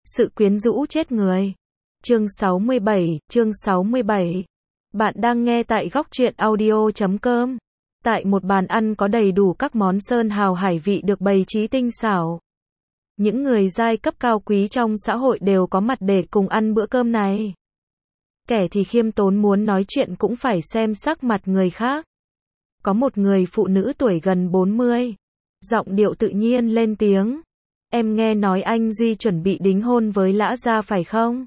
Sự quyến rũ chết người. Chương 67. Bạn đang nghe tại góc truyện audio.com. Tại một bàn ăn có đầy đủ các món sơn hào hải vị được bày trí tinh xảo. Những người giai cấp cao quý trong xã hội đều có mặt để cùng ăn bữa cơm này. Kẻ thì khiêm tốn muốn nói chuyện cũng phải xem sắc mặt người khác. Có một người phụ nữ tuổi gần 40. Giọng điệu tự nhiên lên tiếng. Em nghe nói anh Duy chuẩn bị đính hôn với Lã Gia phải không?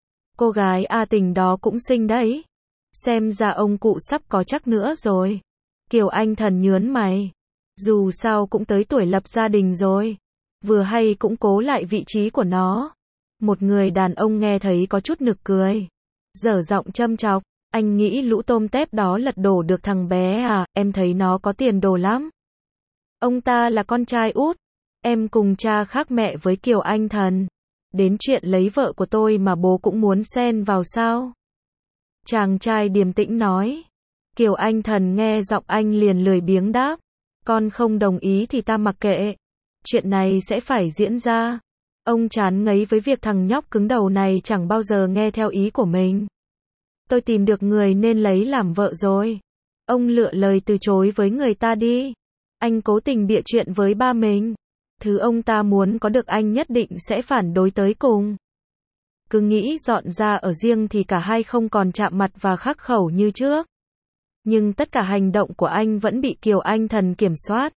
Cô gái A Tình đó cũng xinh đấy. Xem ra ông cụ sắp có chắc nữa rồi. Kiều Anh Thần nhớn mày. Dù sao cũng tới tuổi lập gia đình rồi. Vừa hay cũng cố lại vị trí của nó. Một người đàn ông nghe thấy có chút nực cười. Dở giọng châm chọc. Anh nghĩ lũ tôm tép đó lật đổ được thằng bé à, em thấy nó có tiền đồ lắm. Ông ta là con trai út. Em cùng cha khác mẹ với Kiều Anh Thần. Đến chuyện lấy vợ của tôi mà bố cũng muốn xen vào sao? Chàng trai điềm tĩnh nói. Kiều Anh Thần nghe giọng anh liền lười biếng đáp. Con không đồng ý thì ta mặc kệ. Chuyện này sẽ phải diễn ra. Ông chán ngấy với việc thằng nhóc cứng đầu này chẳng bao giờ nghe theo ý của mình. Tôi tìm được người nên lấy làm vợ rồi. Ông lựa lời từ chối với người ta đi. Anh cố tình bịa chuyện với ba mình. Thứ ông ta muốn có được anh nhất định sẽ phản đối tới cùng. Cứ nghĩ dọn ra ở riêng thì cả hai không còn chạm mặt và khắc khẩu như trước. Nhưng tất cả hành động của anh vẫn bị Kiều Anh Thần kiểm soát.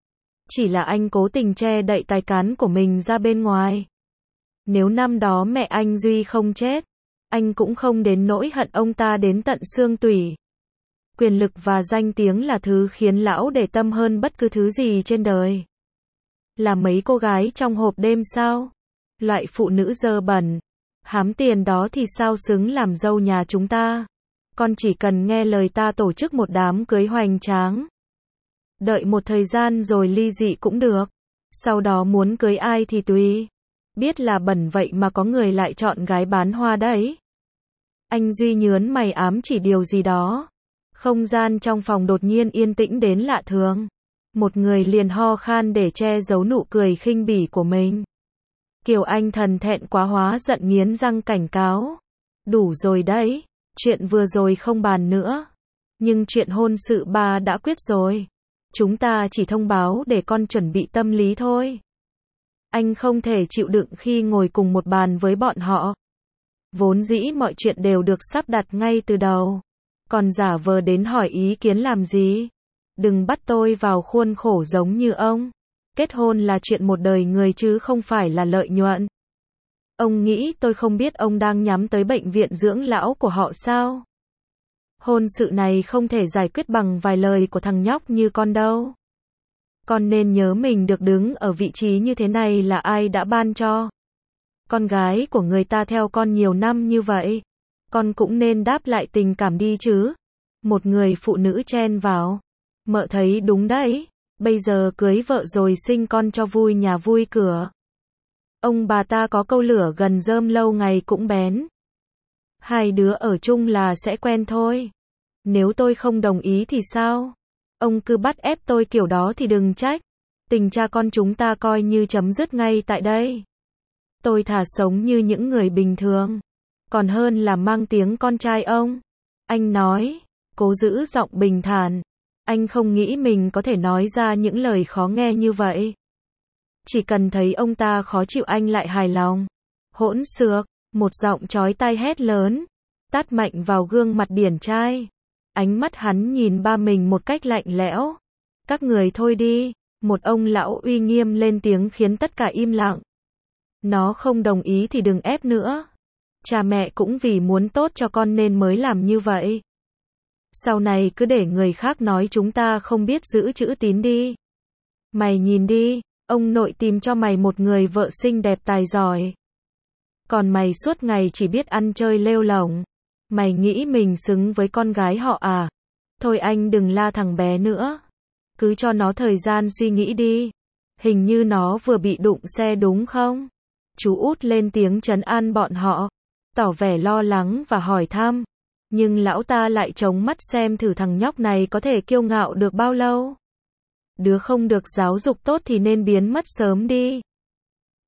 Chỉ là anh cố tình che đậy tài cán của mình ra bên ngoài. Nếu năm đó mẹ anh Duy không chết, anh cũng không đến nỗi hận ông ta đến tận xương tủy. Quyền lực và danh tiếng là thứ khiến lão để tâm hơn bất cứ thứ gì trên đời. Là mấy cô gái trong hộp đêm sao? Loại phụ nữ dơ bẩn, hám tiền đó thì sao xứng làm dâu nhà chúng ta? Con chỉ cần nghe lời ta tổ chức một đám cưới hoành tráng. Đợi một thời gian rồi ly dị cũng được. Sau đó muốn cưới ai thì tùy. Biết là bẩn vậy mà có người lại chọn gái bán hoa đấy. Anh Duy nhớn mày ám chỉ điều gì đó. Không gian trong phòng đột nhiên yên tĩnh đến lạ thường. Một người liền ho khan để che giấu nụ cười khinh bỉ của mình. Kiều Anh Thần thẹn quá hóa giận nghiến răng cảnh cáo. Đủ rồi đấy, chuyện vừa rồi không bàn nữa. Nhưng chuyện hôn sự ba đã quyết rồi. Chúng ta chỉ thông báo để con chuẩn bị tâm lý thôi. Anh không thể chịu đựng khi ngồi cùng một bàn với bọn họ. Vốn dĩ mọi chuyện đều được sắp đặt ngay từ đầu. Còn giả vờ đến hỏi ý kiến làm gì? Đừng bắt tôi vào khuôn khổ giống như ông. Kết hôn là chuyện một đời người chứ không phải là lợi nhuận. Ông nghĩ tôi không biết ông đang nhắm tới bệnh viện dưỡng lão của họ sao? Hôn sự này không thể giải quyết bằng vài lời của thằng nhóc như con đâu. Con nên nhớ mình được đứng ở vị trí như thế này là ai đã ban cho. Con gái của người ta theo con nhiều năm như vậy. Con cũng nên đáp lại tình cảm đi chứ. Một người phụ nữ chen vào. Mợ thấy đúng đấy. Bây giờ cưới vợ rồi sinh con cho vui nhà vui cửa. Ông bà ta có câu lửa gần rơm lâu ngày cũng bén. Hai đứa ở chung là sẽ quen thôi. Nếu tôi không đồng ý thì sao? Ông cứ bắt ép tôi kiểu đó thì đừng trách. Tình cha con chúng ta coi như chấm dứt ngay tại đây. Tôi thà sống như những người bình thường. Còn hơn là mang tiếng con trai ông. Anh nói, cố giữ giọng bình thản. Anh không nghĩ mình có thể nói ra những lời khó nghe như vậy. Chỉ cần thấy ông ta khó chịu anh lại hài lòng. Hỗn xược, một giọng chói tai hét lớn. Tát mạnh vào gương mặt điển trai. Ánh mắt hắn nhìn ba mình một cách lạnh lẽo. Các người thôi đi. Một ông lão uy nghiêm lên tiếng khiến tất cả im lặng. Nó không đồng ý thì đừng ép nữa. Cha mẹ cũng vì muốn tốt cho con nên mới làm như vậy. Sau này cứ để người khác nói chúng ta không biết giữ chữ tín đi. Mày nhìn đi, ông nội tìm cho mày một người vợ xinh đẹp tài giỏi. Còn mày suốt ngày chỉ biết ăn chơi lêu lổng. Mày nghĩ mình xứng với con gái họ à? Thôi anh đừng la thằng bé nữa. Cứ cho nó thời gian suy nghĩ đi. Hình như nó vừa bị đụng xe đúng không? Chú út lên tiếng trấn an bọn họ. Tỏ vẻ lo lắng và hỏi thăm. Nhưng lão ta lại chống mắt xem thử thằng nhóc này có thể kiêu ngạo được bao lâu. Đứa không được giáo dục tốt thì nên biến mất sớm đi.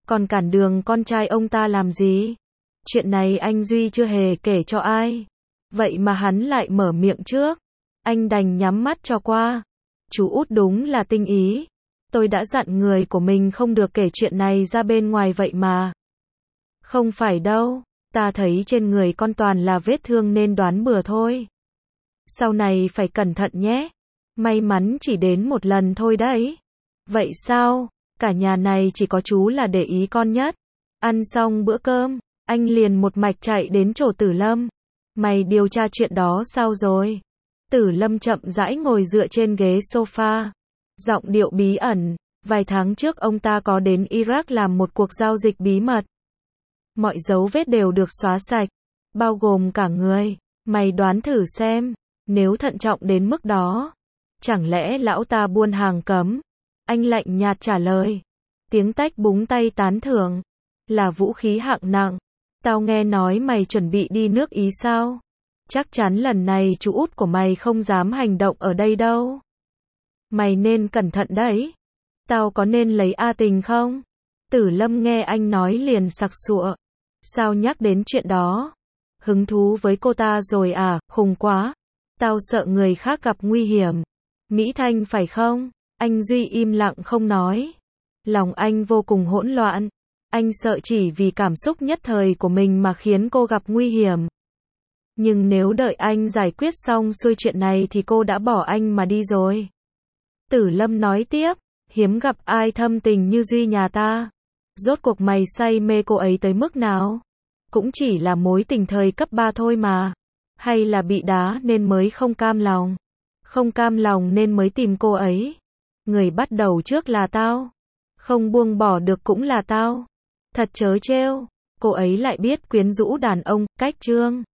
còn cản đường con trai ông ta làm gì? Chuyện này anh Duy chưa hề kể cho ai. Vậy mà hắn lại mở miệng trước. Anh đành nhắm mắt cho qua. Chú út đúng là tinh ý. Tôi đã dặn người của mình không được kể chuyện này ra bên ngoài vậy mà. Không phải đâu, ta thấy trên người con toàn là vết thương nên đoán bừa thôi. Sau này phải cẩn thận nhé. May mắn chỉ đến một lần thôi đấy. Vậy sao? Cả nhà này chỉ có chú là để ý con nhất. Ăn xong bữa cơm, anh liền một mạch chạy đến chỗ Tử Lâm. Mày điều tra chuyện đó sao rồi? Tử Lâm chậm rãi ngồi dựa trên ghế sofa. Giọng điệu bí ẩn. Vài tháng trước ông ta có đến Iraq làm một cuộc giao dịch bí mật. Mọi dấu vết đều được xóa sạch, bao gồm cả người. Mày đoán thử xem, nếu thận trọng đến mức đó, chẳng lẽ lão ta buôn hàng cấm? Anh lạnh nhạt trả lời. Tiếng tách búng tay tán thưởng. Là vũ khí hạng nặng. Tao nghe nói mày chuẩn bị đi nước Ý sao? Chắc chắn lần này chú út của mày không dám hành động ở đây đâu. Mày nên cẩn thận đấy. Tao có nên lấy A Tình không? Tử Lâm nghe anh nói liền sặc sụa. Sao nhắc đến chuyện đó? Hứng thú với cô ta rồi à, khùng quá. Tao sợ người khác gặp nguy hiểm. Mỹ Thanh phải không? Anh Duy im lặng không nói. Lòng anh vô cùng hỗn loạn. Anh sợ chỉ vì cảm xúc nhất thời của mình mà khiến cô gặp nguy hiểm. Nhưng nếu đợi anh giải quyết xong xuôi chuyện này thì cô đã bỏ anh mà đi rồi. Tử Lâm nói tiếp, hiếm gặp ai thâm tình như Duy nhà ta. Rốt cuộc mày say mê cô ấy tới mức nào? Cũng chỉ là mối tình thời cấp 3 thôi mà. Hay là bị đá nên mới không cam lòng? Không cam lòng nên mới tìm cô ấy. Người bắt đầu trước là tao. Không buông bỏ được cũng là tao. Thật trớ trêu. Cô ấy lại biết quyến rũ đàn ông, cách trương.